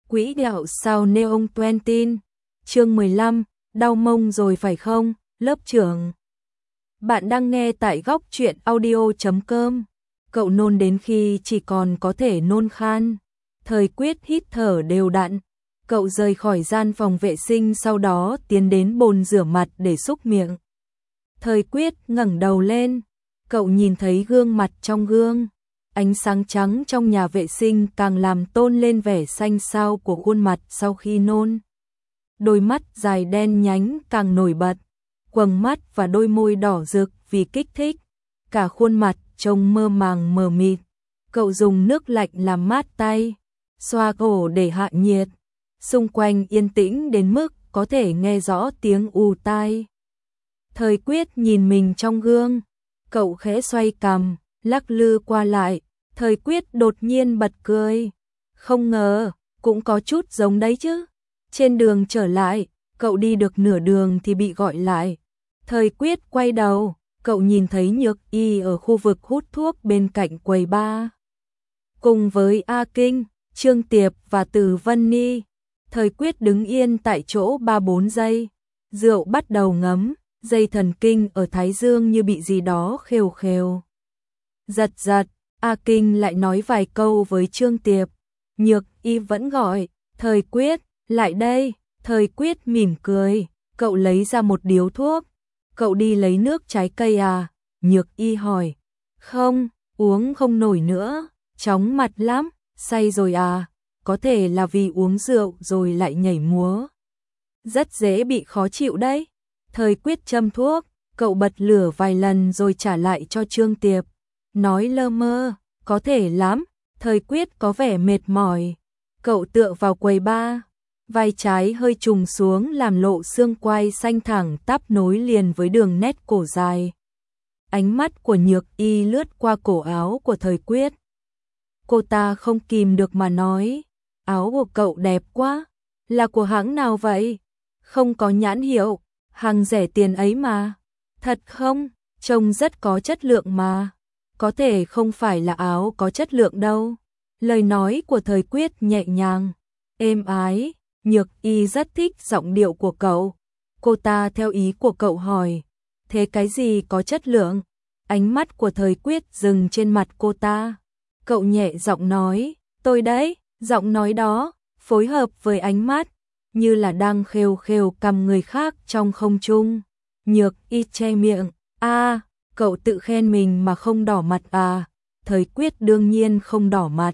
Quỹ đạo sao Neon Twentin, chương 15, đau mông rồi phải không, lớp trưởng. Bạn đang nghe tại góc truyện audio.com. Cậu nôn đến khi chỉ còn có thể nôn khan. Thời Quyết hít thở đều đặn. Cậu rời khỏi gian phòng vệ sinh, sau đó tiến đến bồn rửa mặt để súc miệng. Thời Quyết ngẩng đầu lên. Cậu nhìn thấy gương mặt trong gương. Ánh sáng trắng trong nhà vệ sinh càng làm tôn lên vẻ xanh xao của khuôn mặt sau khi nôn. Đôi mắt dài đen nhánh càng nổi bật, quầng mắt và đôi môi đỏ rực vì kích thích. Cả khuôn mặt trông mơ màng mờ mịt. Cậu dùng nước lạnh làm mát tay, xoa cổ để hạ nhiệt. Xung quanh yên tĩnh đến mức có thể nghe rõ tiếng ù tai. Thời Quyết nhìn mình trong gương, cậu khẽ xoay cằm, lắc lư qua lại. Thời Quyết đột nhiên bật cười. Không ngờ, cũng có chút giống đấy chứ. Trên đường trở lại, cậu đi được nửa đường thì bị gọi lại. Thời Quyết quay đầu, cậu nhìn thấy Nhược Y ở khu vực hút thuốc bên cạnh quầy bar. Cùng với A Kinh, Trương Tiệp và Từ Vân Ni, Thời Quyết đứng yên tại chỗ 3-4 giây. Rượu bắt đầu ngấm, dây thần kinh ở thái dương như bị gì đó khều khều. Giật giật. A Kinh lại nói vài câu với Trương Tiệp. Nhược Y vẫn gọi, Thời Quyết, lại đây. Thời Quyết mỉm cười, cậu lấy ra một điếu thuốc. Cậu đi lấy nước trái cây à? Nhược Y hỏi. Không, uống không nổi nữa, chóng mặt lắm, say rồi à? Có thể là vì uống rượu rồi lại nhảy múa. Rất dễ bị khó chịu đấy. Thời Quyết châm thuốc, cậu bật lửa vài lần rồi trả lại cho Trương Tiệp. Nói lơ mơ, có thể lắm. Thời Quyết có vẻ mệt mỏi. Cậu tựa vào quầy bar, vai trái hơi trùng xuống làm lộ xương quai xanh thẳng tắp nối liền với đường nét cổ dài. Ánh mắt của Nhược Y lướt qua cổ áo của Thời Quyết. Cô ta không kìm được mà nói, áo của cậu đẹp quá, là của hãng nào vậy? Không có nhãn hiệu, hàng rẻ tiền ấy mà. Thật không? Trông rất có chất lượng mà. Có thể không phải là áo có chất lượng đâu. Lời nói của Thời Quyết nhẹ nhàng, êm ái. Nhược Y rất thích giọng điệu của cậu. Cô ta theo ý của cậu hỏi, thế cái gì có chất lượng? Ánh mắt của Thời Quyết dừng trên mặt cô ta. Cậu nhẹ giọng nói, tôi đấy. Giọng nói đó phối hợp với ánh mắt, như là đang khêu khêu cầm người khác trong không trung. Nhược Y che miệng, cậu tự khen mình mà không đỏ mặt à? Thời Quyết đương nhiên không đỏ mặt.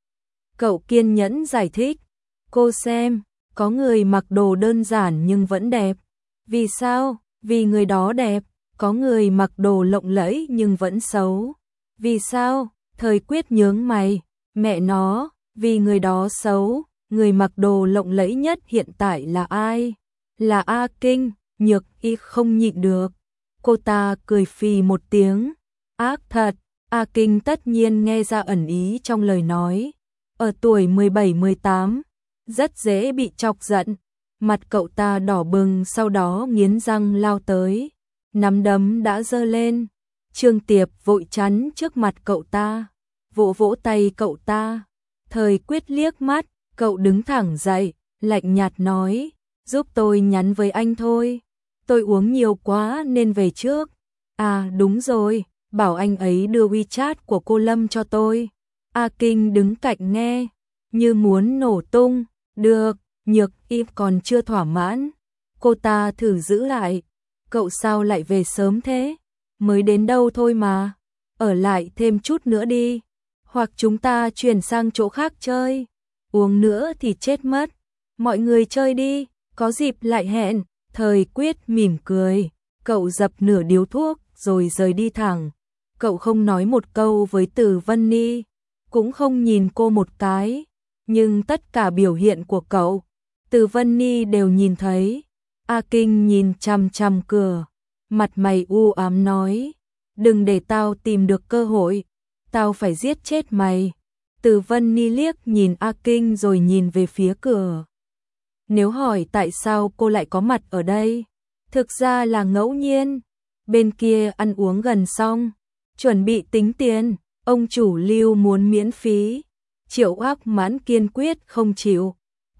Cậu kiên nhẫn giải thích, cô xem, có người mặc đồ đơn giản nhưng vẫn đẹp. Vì sao? Vì người đó đẹp. Có người mặc đồ lộng lẫy nhưng vẫn xấu. Vì sao? Thời Quyết nhướng mày, mẹ nó, vì người đó xấu. Người mặc đồ lộng lẫy nhất hiện tại là ai? Là A Kinh. Nhược Y không nhịn được. Cô ta cười phì một tiếng. Ác thật. A Kinh tất nhiên nghe ra ẩn ý trong lời nói. Ở tuổi 17-18, rất dễ bị chọc giận. Mặt cậu ta đỏ bừng, sau đó nghiến răng lao tới. Nắm đấm đã giơ lên. Trương Tiệp vội chắn trước mặt cậu ta, vỗ vỗ tay cậu ta. Thời Quyết liếc mắt, cậu đứng thẳng dậy, lạnh nhạt nói, giúp tôi nhắn với anh thôi. Tôi uống nhiều quá nên về trước. À đúng rồi, bảo anh ấy đưa WeChat của cô Lâm cho tôi. A Kinh đứng cạnh nghe, như muốn nổ tung. Được. Nhược Y còn chưa thỏa mãn. Cô ta thử giữ lại. Cậu sao lại về sớm thế? Mới đến đâu thôi mà. Ở lại thêm chút nữa đi. Hoặc chúng ta chuyển sang chỗ khác chơi. Uống nữa thì chết mất. Mọi người chơi đi, có dịp lại hẹn. Thời Quyết mỉm cười. Cậu dập nửa điếu thuốc rồi rời đi thẳng. Cậu không nói một câu với Từ Vân Ni, cũng không nhìn cô một cái. Nhưng tất cả biểu hiện của cậu, Từ Vân Ni đều nhìn thấy. A Kinh nhìn chằm chằm cửa, mặt mày u ám nói, đừng để tao tìm được cơ hội, tao phải giết chết mày. Từ Vân Ni liếc nhìn A Kinh rồi nhìn về phía cửa. Nếu hỏi tại sao cô lại có mặt ở đây, thực ra là ngẫu nhiên. Bên kia ăn uống gần xong, chuẩn bị tính tiền, ông chủ Lưu muốn miễn phí. Triệu Ác Mãn kiên quyết không chịu.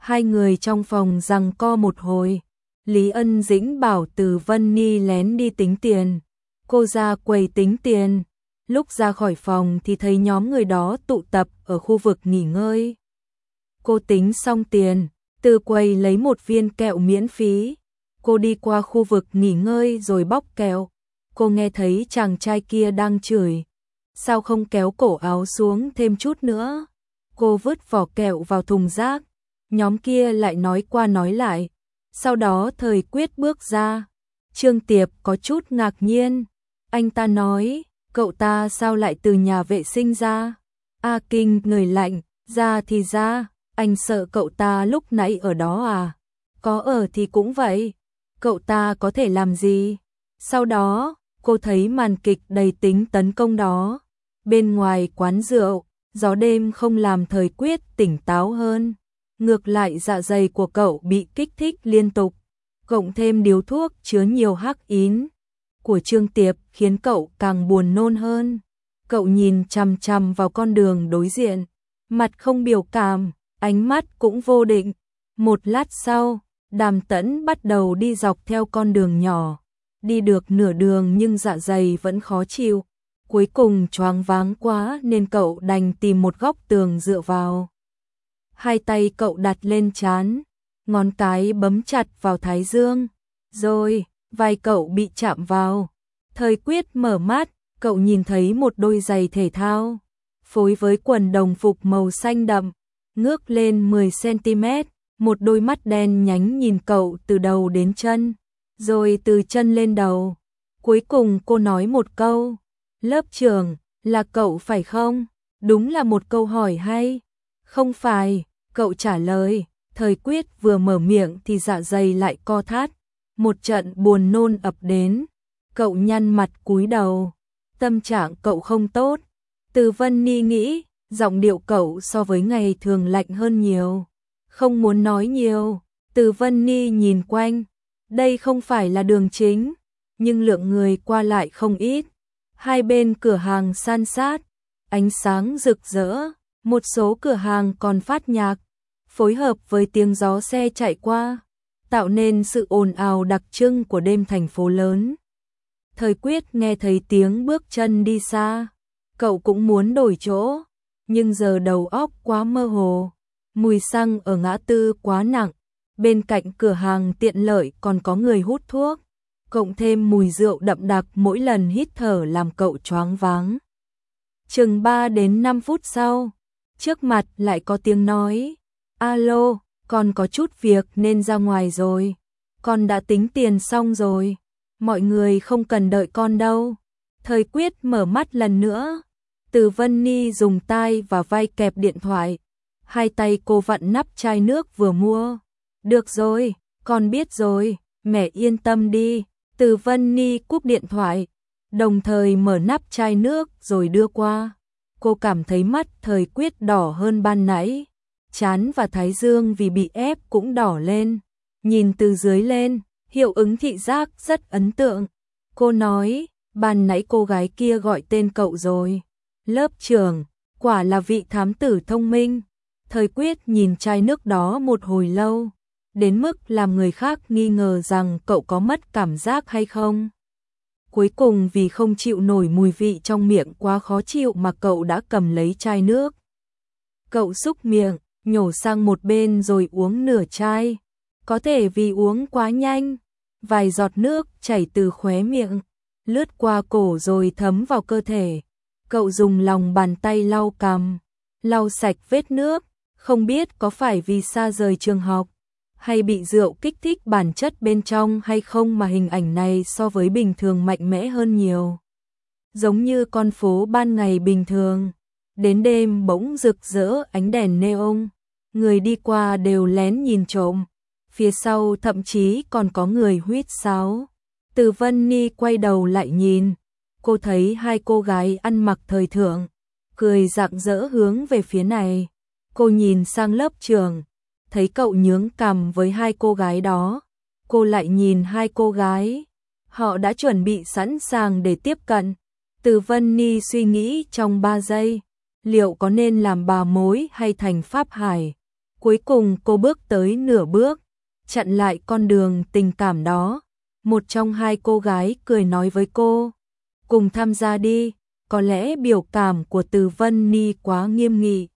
Hai người trong phòng giằng co một hồi. Lý Ân Dĩnh bảo Từ Vân Ni lén đi tính tiền. Cô ra quầy tính tiền. Lúc ra khỏi phòng thì thấy nhóm người đó tụ tập ở khu vực nghỉ ngơi. Cô tính xong tiền, từ quầy lấy một viên kẹo miễn phí. Cô đi qua khu vực nghỉ ngơi rồi bóc kẹo. Cô nghe thấy chàng trai kia đang chửi. Sao không kéo cổ áo xuống thêm chút nữa? Cô vứt vỏ kẹo vào thùng rác. Nhóm kia lại nói qua nói lại. Sau đó Thời Quyết bước ra. Trương Tiệp có chút ngạc nhiên. Anh ta nói, cậu ta sao lại từ nhà vệ sinh ra? A Kinh người lạnh, ra thì ra, anh sợ cậu ta lúc nãy ở đó à? Có ở thì cũng vậy. Cậu ta có thể làm gì? Sau đó, cô thấy màn kịch đầy tính tấn công đó. Bên ngoài quán rượu, gió đêm không làm Thời Quyết tỉnh táo hơn. Ngược lại dạ dày của cậu bị kích thích liên tục. Cộng thêm điếu thuốc chứa nhiều hắc ín của Trương Tiệp khiến cậu càng buồn nôn hơn. Cậu nhìn chằm chằm vào con đường đối diện, mặt không biểu cảm, ánh mắt cũng vô định. Một lát sau, Đàm Tẫn bắt đầu đi dọc theo con đường nhỏ. Đi được nửa đường nhưng dạ dày vẫn khó chịu. Cuối cùng choáng váng quá nên cậu đành tìm một góc tường dựa vào. Hai tay cậu đặt lên trán, ngón cái bấm chặt vào thái dương. Rồi, vai cậu bị chạm vào. Thời Quyết mở mắt, cậu nhìn thấy một đôi giày thể thao, phối với quần đồng phục màu xanh đậm, ngước lên 10 cm, một đôi mắt đen nhánh nhìn cậu từ đầu đến chân, rồi từ chân lên đầu. Cuối cùng cô nói một câu, lớp trưởng, là cậu phải không? Đúng là một câu hỏi hay. Không phải, cậu trả lời. Thời Quyết vừa mở miệng thì dạ dày lại co thắt, một trận buồn nôn ập đến. Cậu nhăn mặt cúi đầu, tâm trạng cậu không tốt. Từ Vân Ni nghĩ, giọng điệu cậu so với ngày thường lạnh hơn nhiều. Không muốn nói nhiều, Từ Vân Ni nhìn quanh. Đây không phải là đường chính, nhưng lượng người qua lại không ít. Hai bên cửa hàng san sát, ánh sáng rực rỡ, một số cửa hàng còn phát nhạc, phối hợp với tiếng gió xe chạy qua, tạo nên sự ồn ào đặc trưng của đêm thành phố lớn. Thời Quyết nghe thấy tiếng bước chân đi xa, cậu cũng muốn đổi chỗ, nhưng giờ đầu óc quá mơ hồ, mùi xăng ở ngã tư quá nặng, bên cạnh cửa hàng tiện lợi còn có người hút thuốc, cộng thêm mùi rượu đậm đặc mỗi lần hít thở làm cậu choáng váng. Chừng 3 đến 5 phút sau, trước mặt lại có tiếng nói, alo, con có chút việc nên ra ngoài rồi, con đã tính tiền xong rồi. Mọi người không cần đợi con đâu. Thời Quyết mở mắt lần nữa. Từ Vân Ni dùng tai và vai kẹp điện thoại. Hai tay cô vặn nắp chai nước vừa mua. Được rồi, con biết rồi, mẹ yên tâm đi. Từ Vân Ni cúp điện thoại, đồng thời mở nắp chai nước rồi đưa qua. Cô cảm thấy mắt Thời Quyết đỏ hơn ban nãy. Trán và thái dương vì bị ép cũng đỏ lên. Nhìn từ dưới lên, hiệu ứng thị giác rất ấn tượng. Cô nói, ban nãy cô gái kia gọi tên cậu rồi. Lớp trưởng, quả là vị thám tử thông minh. Thời Quyết nhìn chai nước đó một hồi lâu, đến mức làm người khác nghi ngờ rằng cậu có mất cảm giác hay không. Cuối cùng vì không chịu nổi mùi vị trong miệng quá khó chịu mà cậu đã cầm lấy chai nước. Cậu xúc miệng, nhổ sang một bên rồi uống nửa chai. Có thể vì uống quá nhanh, vài giọt nước chảy từ khóe miệng, lướt qua cổ rồi thấm vào cơ thể. Cậu dùng lòng bàn tay lau cằm, lau sạch vết nước, không biết có phải vì xa rời trường học, hay bị rượu kích thích bản chất bên trong hay không mà hình ảnh này so với bình thường mạnh mẽ hơn nhiều. Giống như con phố ban ngày bình thường, đến đêm bỗng rực rỡ ánh đèn neon, người đi qua đều lén nhìn trộm. Phía sau thậm chí còn có người huýt sáo. Từ Vân Ni quay đầu lại nhìn, cô thấy hai cô gái ăn mặc thời thượng, cười rạng rỡ hướng về phía này. Cô nhìn sang lớp trưởng, thấy cậu nhướng cằm với hai cô gái đó. Cô lại nhìn hai cô gái, họ đã chuẩn bị sẵn sàng để tiếp cận. Từ Vân Ni suy nghĩ trong 3 giây, liệu có nên làm bà mối hay thành Pháp Hải. Cuối cùng cô bước tới nửa bước, chặn lại con đường tình cảm đó. Một trong hai cô gái cười nói với cô, cùng tham gia đi, có lẽ biểu cảm của Từ Vân Ni quá nghiêm nghị.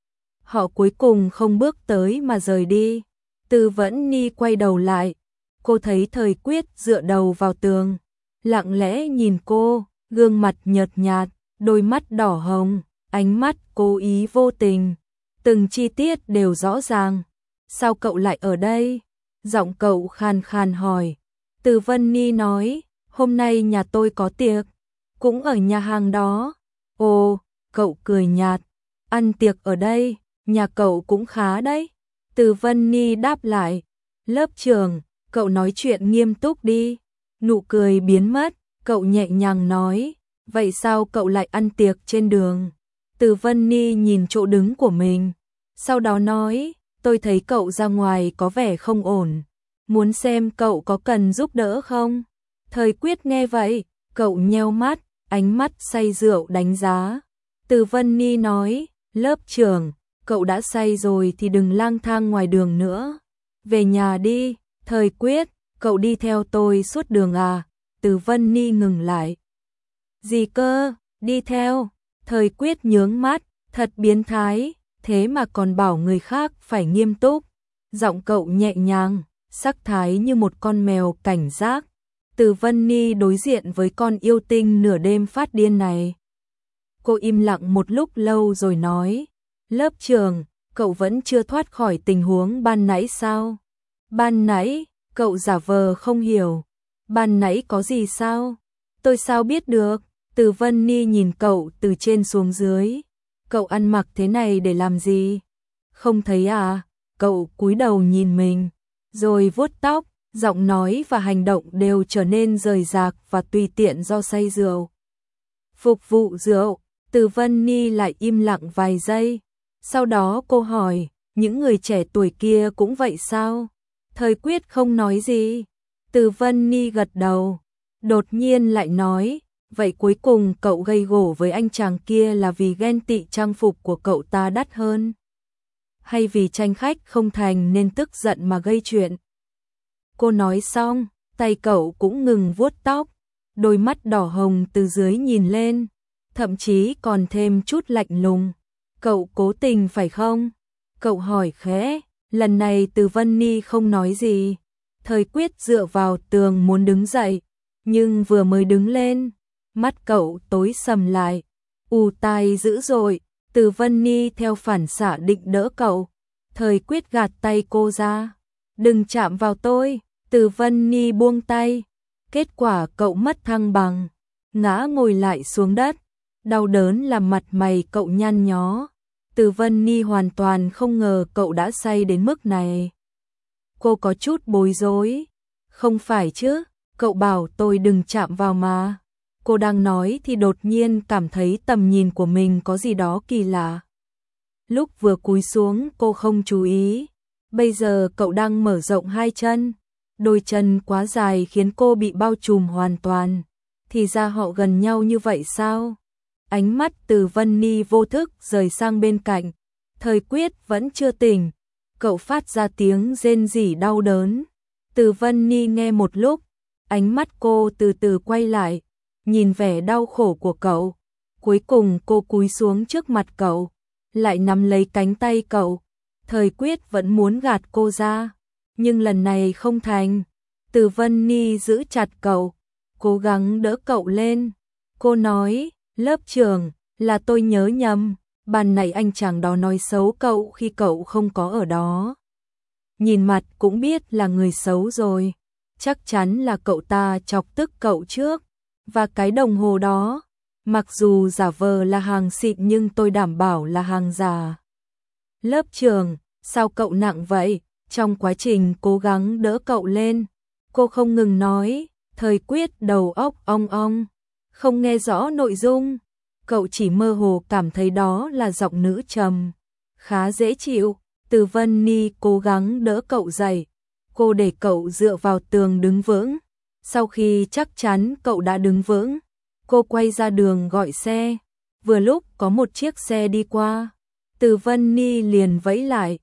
Họ cuối cùng không bước tới mà rời đi. Từ Vân Ni quay đầu lại, cô thấy Thời Quyết dựa đầu vào tường, lặng lẽ nhìn cô, gương mặt nhợt nhạt, đôi mắt đỏ hồng, ánh mắt cố ý vô tình, từng chi tiết đều rõ ràng. Sao cậu lại ở đây? Giọng cậu khàn khàn hỏi. Từ Vân Ni nói, hôm nay nhà tôi có tiệc, cũng ở nhà hàng đó. Ồ, cậu cười nhạt, ăn tiệc ở đây, nhà cậu cũng khá đấy. Từ Vân Ni đáp lại, lớp trưởng, cậu nói chuyện nghiêm túc đi. Nụ cười biến mất, cậu nhẹ nhàng nói, vậy sao cậu lại ăn tiệc trên đường? Từ Vân Ni nhìn chỗ đứng của mình, sau đó nói, tôi thấy cậu ra ngoài có vẻ không ổn, muốn xem cậu có cần giúp đỡ không? Thời Quyết nghe vậy, cậu nheo mắt, ánh mắt say rượu đánh giá. Từ Vân Ni nói, lớp trưởng, cậu đã say rồi thì đừng lang thang ngoài đường nữa. Về nhà đi. Thời Quyết, cậu đi theo tôi suốt đường à? Từ Vân Ni ngừng lại. Gì cơ, đi theo? Thời Quyết nhướng mắt, thật biến thái, thế mà còn bảo người khác phải nghiêm túc. Giọng cậu nhẹ nhàng, sắc thái như một con mèo cảnh giác. Từ Vân Ni đối diện với con yêu tinh nửa đêm phát điên này. Cô im lặng một lúc lâu rồi nói, lớp trưởng, cậu vẫn chưa thoát khỏi tình huống ban nãy sao? Ban nãy, cậu giả vờ không hiểu. Ban nãy có gì sao? Tôi sao biết được? Từ Vân Ni nhìn cậu từ trên xuống dưới. Cậu ăn mặc thế này để làm gì? Không thấy à? Cậu cúi đầu nhìn mình, rồi vuốt tóc, giọng nói và hành động đều trở nên rời rạc và tùy tiện do say rượu. Phục vụ rượu, Từ Vân Ni lại im lặng vài giây. Sau đó cô hỏi, những người trẻ tuổi kia cũng vậy sao? Thời Quyết không nói gì. Từ Vân Ni gật đầu, đột nhiên lại nói, vậy cuối cùng cậu gây gổ với anh chàng kia là vì ghen tị trang phục của cậu ta đắt hơn? Hay vì tranh khách không thành nên tức giận mà gây chuyện? Cô nói xong, tay cậu cũng ngừng vuốt tóc, đôi mắt đỏ hồng từ dưới nhìn lên, thậm chí còn thêm chút lạnh lùng. Cậu cố tình phải không? Cậu hỏi khẽ. Lần này Từ Vân Ni không nói gì. Thời Quyết dựa vào tường muốn đứng dậy, nhưng vừa mới đứng lên, mắt cậu tối sầm lại, ù tai dữ dội. Từ Vân Ni theo phản xạ định đỡ cậu. Thời Quyết gạt tay cô ra. Đừng chạm vào tôi. Từ Vân Ni buông tay. Kết quả cậu mất thăng bằng, ngã ngồi lại xuống đất. Đau đớn làm mặt mày cậu nhăn nhó. Từ Vân Ni hoàn toàn không ngờ cậu đã say đến mức này. Cô có chút bối rối. Không phải chứ, cậu bảo tôi đừng chạm vào mà. Cô đang nói thì đột nhiên cảm thấy tầm nhìn của mình có gì đó kỳ lạ. Lúc vừa cúi xuống cô không chú ý. Bây giờ cậu đang mở rộng hai chân. Đôi chân quá dài khiến cô bị bao trùm hoàn toàn. Thì ra họ gần nhau như vậy sao? Ánh mắt Từ Vân Ni vô thức rời sang bên cạnh. Thời Quyết vẫn chưa tỉnh. Cậu phát ra tiếng rên rỉ đau đớn. Từ Vân Ni nghe một lúc, ánh mắt cô từ từ quay lại, nhìn vẻ đau khổ của cậu. Cuối cùng cô cúi xuống trước mặt cậu, lại nắm lấy cánh tay cậu. Thời Quyết vẫn muốn gạt cô ra, nhưng lần này không thành. Từ Vân Ni giữ chặt cậu, cố gắng đỡ cậu lên. Cô nói, lớp trưởng, là tôi nhớ nhầm, ban nãy anh chàng đó nói xấu cậu khi cậu không có ở đó. Nhìn mặt cũng biết là người xấu rồi, chắc chắn là cậu ta chọc tức cậu trước. Và cái đồng hồ đó, mặc dù giả vờ là hàng xịn nhưng tôi đảm bảo là hàng giả. Lớp trưởng, sao cậu nặng vậy? Trong quá trình cố gắng đỡ cậu lên, cô không ngừng nói. Thời Quyết đầu óc ong ong, không nghe rõ nội dung. Cậu chỉ mơ hồ cảm thấy đó là giọng nữ trầm, khá dễ chịu. Từ Vân Ni cố gắng đỡ cậu dậy. Cô để cậu dựa vào tường đứng vững. Sau khi chắc chắn cậu đã đứng vững, cô quay ra đường gọi xe. Vừa lúc có một chiếc xe đi qua, Từ Vân Ni liền vẫy lại.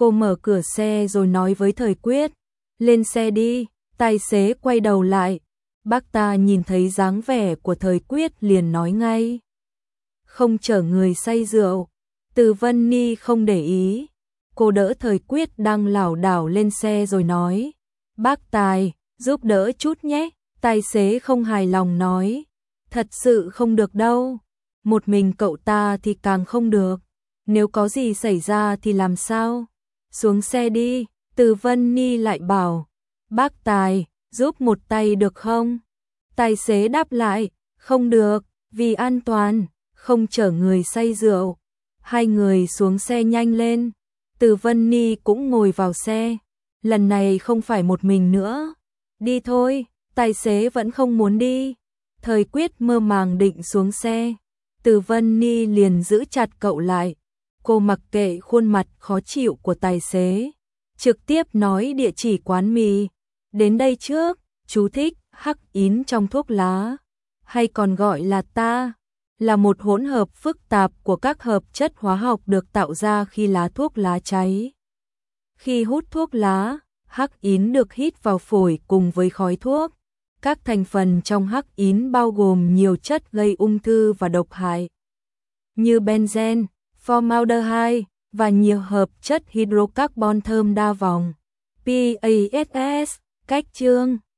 Cô mở cửa xe rồi nói với Thời Quyết, lên xe đi. Tài xế quay đầu lại, bác ta nhìn thấy dáng vẻ của Thời Quyết liền nói ngay, không chở người say rượu. Từ Vân Ni không để ý, cô đỡ Thời Quyết đang lảo đảo lên xe rồi nói, bác Tài, giúp đỡ chút nhé. Tài xế không hài lòng nói, thật sự không được đâu, một mình cậu ta thì càng không được, nếu có gì xảy ra thì làm sao? Xuống xe đi. Từ Vân Ni lại bảo, bác Tài, giúp một tay được không? Tài xế đáp lại, không được, vì an toàn, không chở người say rượu. Hai người xuống xe nhanh lên, Từ Vân Ni cũng ngồi vào xe, lần này không phải một mình nữa. Đi thôi. Tài xế vẫn không muốn đi. Thời Quyết mơ màng định xuống xe, Từ Vân Ni liền giữ chặt cậu lại. Cô mặc kệ khuôn mặt khó chịu của tài xế, trực tiếp nói địa chỉ quán mì. Đến đây trước, chú thích, hắc ín trong thuốc lá, hay còn gọi là ta, là một hỗn hợp phức tạp của các hợp chất hóa học được tạo ra khi lá thuốc lá cháy. Khi hút thuốc lá, hắc ín được hít vào phổi cùng với khói thuốc. Các thành phần trong hắc ín bao gồm nhiều chất gây ung thư và độc hại, như benzen, formaldehyde và nhiều hợp chất hydrocarbon thơm đa vòng. PASS, cách chương